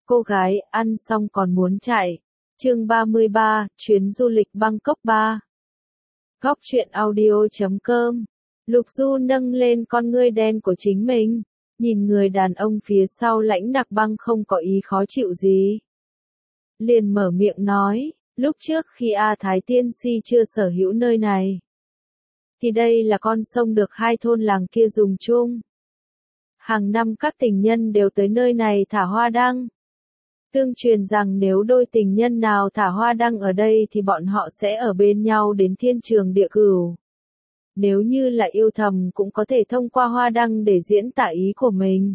Cô gái ăn xong còn muốn chạy. Chương 33, chuyến du lịch Bangkok 3. Góc truyện audio.com. Lục Du nâng lên con ngươi đen của chính mình, nhìn người đàn ông phía sau lãnh Nặc Băng không có ý khó chịu gì. Liền mở miệng nói, lúc trước khi A Thái Tiên Si chưa sở hữu nơi này, thì đây là con sông được hai thôn làng kia dùng chung. Hàng năm các tình nhân đều tới nơi này thả hoa đăng. Tương truyền rằng nếu đôi tình nhân nào thả hoa đăng ở đây thì bọn họ sẽ ở bên nhau đến thiên trường địa cửu. Nếu như là yêu thầm cũng có thể thông qua hoa đăng để diễn tả ý của mình.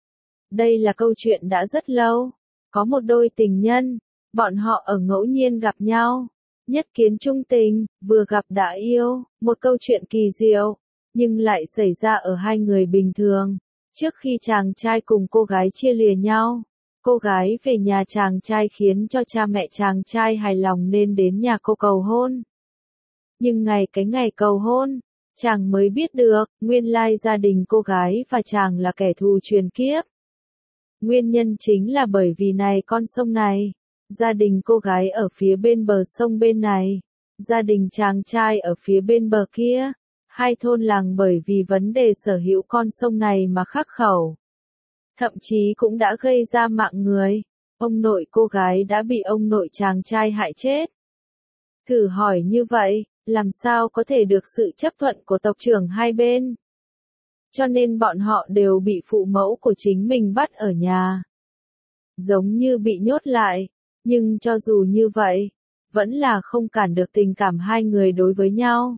Đây là câu chuyện đã rất lâu. Có một đôi tình nhân, bọn họ ở ngẫu nhiên gặp nhau. Nhất kiến chung tình, vừa gặp đã yêu, một câu chuyện kỳ diệu, nhưng lại xảy ra ở hai người bình thường. Trước khi chàng trai cùng cô gái chia lìa nhau, cô gái về nhà chàng trai khiến cho cha mẹ chàng trai hài lòng nên đến nhà cô cầu hôn. Nhưng cái ngày cầu hôn, chàng mới biết được, nguyên lai gia đình cô gái và chàng là kẻ thù truyền kiếp. Nguyên nhân chính là bởi vì con sông này, gia đình cô gái ở phía bên bờ sông bên này, gia đình chàng trai ở phía bên bờ kia. Hai thôn làng bởi vì vấn đề sở hữu con sông này mà khắc khẩu. Thậm chí cũng đã gây ra mạng người. Ông nội cô gái đã bị ông nội chàng trai hại chết. Thử hỏi như vậy, làm sao có thể được sự chấp thuận của tộc trưởng hai bên? Cho nên bọn họ đều bị phụ mẫu của chính mình bắt ở nhà. Giống như bị nhốt lại, nhưng cho dù như vậy, vẫn là không cản được tình cảm hai người đối với nhau.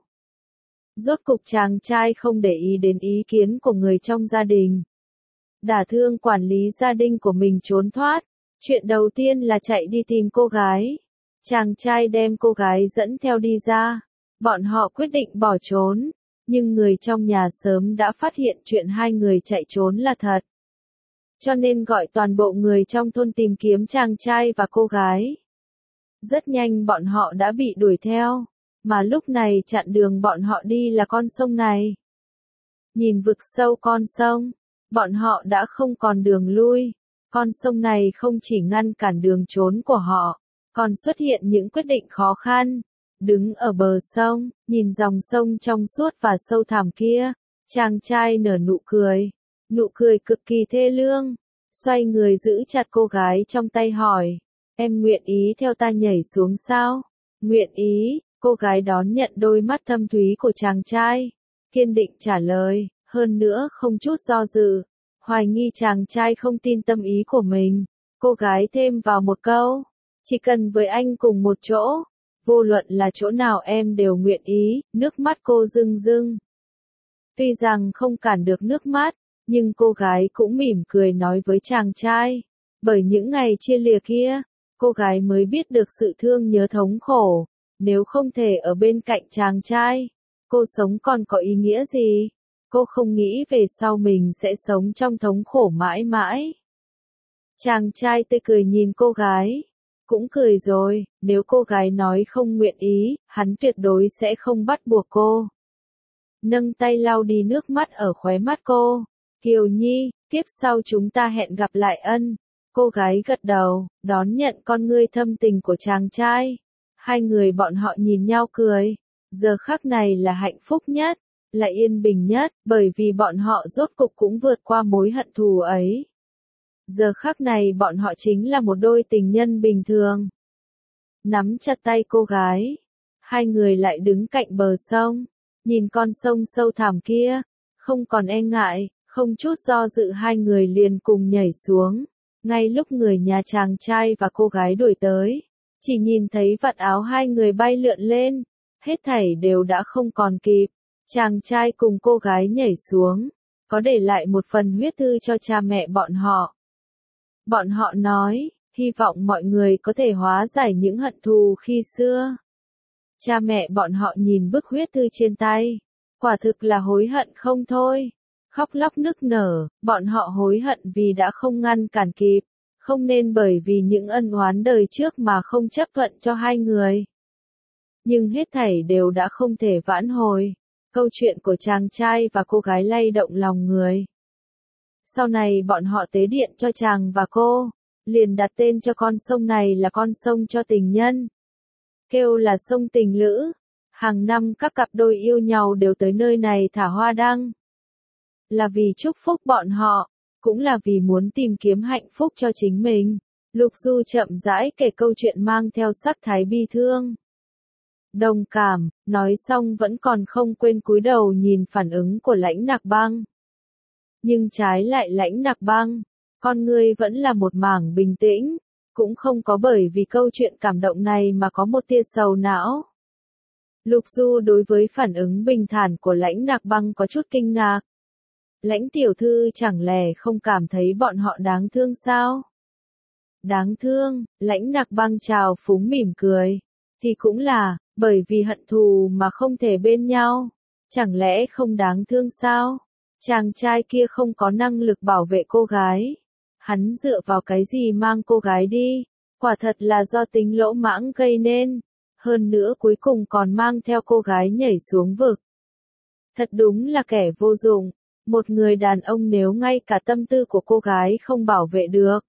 Rốt cục chàng trai không để ý đến ý kiến của người trong gia đình. Đả thương quản lý gia đình của mình trốn thoát. Chuyện đầu tiên là chạy đi tìm cô gái. Chàng trai đem cô gái dẫn theo đi ra. Bọn họ quyết định bỏ trốn. Nhưng người trong nhà sớm đã phát hiện chuyện hai người chạy trốn là thật. Cho nên gọi toàn bộ người trong thôn tìm kiếm chàng trai và cô gái. Rất nhanh bọn họ đã bị đuổi theo. Mà lúc này chặn đường bọn họ đi là con sông này. Nhìn vực sâu con sông, bọn họ đã không còn đường lui. Con sông này không chỉ ngăn cản đường trốn của họ, còn xuất hiện những quyết định khó khăn. Đứng ở bờ sông, nhìn dòng sông trong suốt và sâu thẳm kia, chàng trai nở nụ cười cực kỳ thê lương. Xoay người giữ chặt cô gái trong tay hỏi, em nguyện ý theo ta nhảy xuống sao? Nguyện ý. Cô gái đón nhận đôi mắt thâm thúy của chàng trai, kiên định trả lời, hơn nữa không chút do dự, hoài nghi chàng trai không tin tâm ý của mình. Cô gái thêm vào một câu, chỉ cần với anh cùng một chỗ, vô luận là chỗ nào em đều nguyện ý. Nước mắt cô rưng rưng. Tuy rằng không cản được nước mắt, nhưng cô gái cũng mỉm cười nói với chàng trai, bởi những ngày chia lìa kia, cô gái mới biết được sự thương nhớ thống khổ. Nếu không thể ở bên cạnh chàng trai, cô sống còn có ý nghĩa gì? Cô không nghĩ về sau mình sẽ sống trong thống khổ mãi mãi. Chàng trai tươi cười nhìn cô gái. Cũng cười rồi, nếu cô gái nói không nguyện ý, hắn tuyệt đối sẽ không bắt buộc cô. Nâng tay lau đi nước mắt ở khóe mắt cô. Kiều Nhi, kiếp sau chúng ta hẹn gặp lại ân. Cô gái gật đầu, đón nhận con ngươi thâm tình của chàng trai. Hai người bọn họ nhìn nhau cười. Giờ khắc này là hạnh phúc nhất, là yên bình nhất, bởi vì bọn họ rốt cục cũng vượt qua mối hận thù ấy. Giờ khắc này bọn họ chính là một đôi tình nhân bình thường. Nắm chặt tay cô gái, hai người lại đứng cạnh bờ sông, nhìn con sông sâu thẳm kia, không còn e ngại, không chút do dự hai người liền cùng nhảy xuống. Ngay lúc người nhà chàng trai và cô gái đuổi tới, chỉ nhìn thấy vạt áo hai người bay lượn lên, hết thảy đều đã không còn kịp. Chàng trai cùng cô gái nhảy xuống, có để lại một phần huyết thư cho cha mẹ bọn họ. Bọn họ nói, hy vọng mọi người có thể hóa giải những hận thù khi xưa. Cha mẹ bọn họ nhìn bức huyết thư trên tay, quả thực là hối hận không thôi. Khóc lóc nức nở, bọn họ hối hận vì đã không ngăn cản kịp. Không nên bởi vì những ân oán đời trước mà không chấp thuận cho hai người. Nhưng hết thảy đều đã không thể vãn hồi. Câu chuyện của chàng trai và cô gái lay động lòng người. Sau này bọn họ tế điện cho chàng và cô. liền đặt tên cho con sông này là con sông cho tình nhân. Kêu là sông tình lữ. Hàng năm các cặp đôi yêu nhau đều tới nơi này thả hoa đăng. Là vì chúc phúc bọn họ, cũng là vì muốn tìm kiếm hạnh phúc cho chính mình. Lục Du chậm rãi kể câu chuyện mang theo sắc thái bi thương. Đồng cảm, nói xong vẫn còn không quên cúi đầu nhìn phản ứng của Lãnh Nạc Băng. Nhưng trái lại Lãnh Nạc Băng, con ngươi vẫn là một mảng bình tĩnh, cũng không có bởi vì câu chuyện cảm động này mà có một tia sầu não. Lục Du đối với phản ứng bình thản của Lãnh Nạc Băng có chút kinh ngạc. Lãnh tiểu thư chẳng lẽ không cảm thấy bọn họ đáng thương sao? Đáng thương, Lãnh Nạc Băng trào phúng mỉm cười. Thì cũng là, bởi vì hận thù mà không thể bên nhau. Chẳng lẽ không đáng thương sao? Chàng trai kia không có năng lực bảo vệ cô gái. Hắn dựa vào cái gì mang cô gái đi? Quả thật là do tính lỗ mãng gây nên. Hơn nữa cuối cùng còn mang theo cô gái nhảy xuống vực. Thật đúng là kẻ vô dụng. Một người đàn ông nếu ngay cả tâm tư của cô gái không bảo vệ được.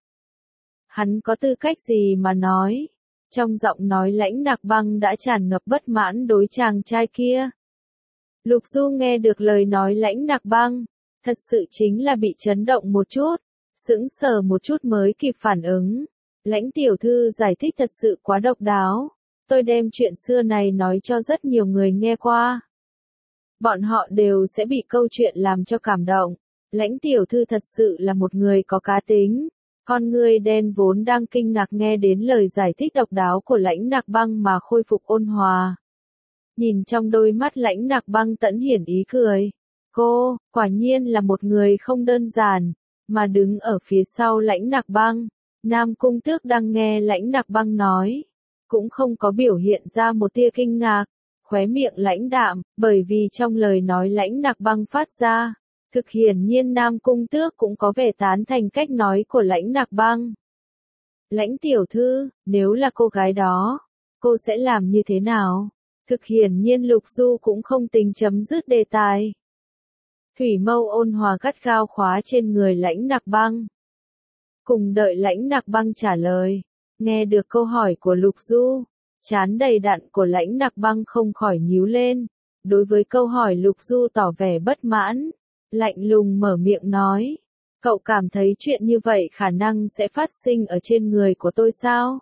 Hắn có tư cách gì mà nói? Trong giọng nói Lãnh Nạc Băng đã tràn ngập bất mãn đối chàng trai kia. Lục Du nghe được lời nói Lãnh Nạc Băng, thật sự chính là bị chấn động một chút, sững sờ một chút mới kịp phản ứng. Lãnh tiểu thư giải thích thật sự quá độc đáo. Tôi đem chuyện xưa này nói cho rất nhiều người nghe qua. Bọn họ đều sẽ bị câu chuyện làm cho cảm động. Lãnh tiểu thư thật sự là một người có cá tính. Con người đen vốn đang kinh ngạc nghe đến lời giải thích độc đáo của Lãnh Nạc Băng mà khôi phục ôn hòa. Nhìn trong đôi mắt Lãnh Nạc Băng tẫn hiển ý cười. Cô, quả nhiên là một người không đơn giản, mà đứng ở phía sau Lãnh Nạc Băng. Nam Cung Tước đang nghe Lãnh Nạc Băng nói, cũng không có biểu hiện ra một tia kinh ngạc, khóe miệng lãnh đạm, bởi vì trong lời nói Lãnh Nạc Băng phát ra. Thực hiển nhiên Nam Cung Tước cũng có vẻ tán thành cách nói của Lãnh Nạc Băng. Lãnh tiểu thư, nếu là cô gái đó, cô sẽ làm như thế nào? Thực hiển nhiên Lục Du cũng không tính chấm dứt đề tài. Thủy mâu ôn hòa gắt gao khóa trên người Lãnh Nạc Băng. Cùng đợi Lãnh Nạc Băng trả lời, nghe được câu hỏi của Lục Du, trán đầy đặn của Lãnh Nạc Băng không khỏi nhíu lên. Đối với câu hỏi Lục Du tỏ vẻ bất mãn. Lạnh lùng mở miệng nói, cậu cảm thấy chuyện như vậy khả năng sẽ phát sinh ở trên người của tôi sao?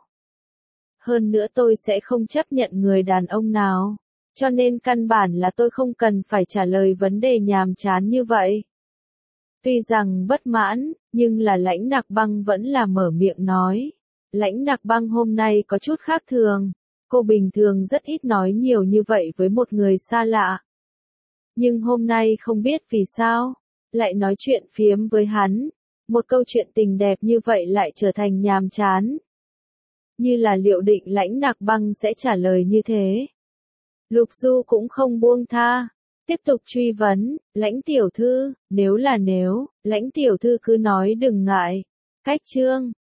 Hơn nữa tôi sẽ không chấp nhận người đàn ông nào, cho nên căn bản là tôi không cần phải trả lời vấn đề nhàm chán như vậy. Tuy rằng bất mãn, nhưng là Lãnh Nạc Băng vẫn là mở miệng nói. Lãnh Nạc Băng hôm nay có chút khác thường, cô bình thường rất ít nói nhiều như vậy với một người xa lạ. Nhưng hôm nay không biết vì sao, lại nói chuyện phiếm với hắn. Một câu chuyện tình đẹp như vậy lại trở thành nhàm chán. Như là liệu định Lãnh Nạc Băng sẽ trả lời như thế. Lục Du cũng không buông tha. Tiếp tục truy vấn, Lãnh tiểu thư, nếu, Lãnh tiểu thư cứ nói đừng ngại. Cách chương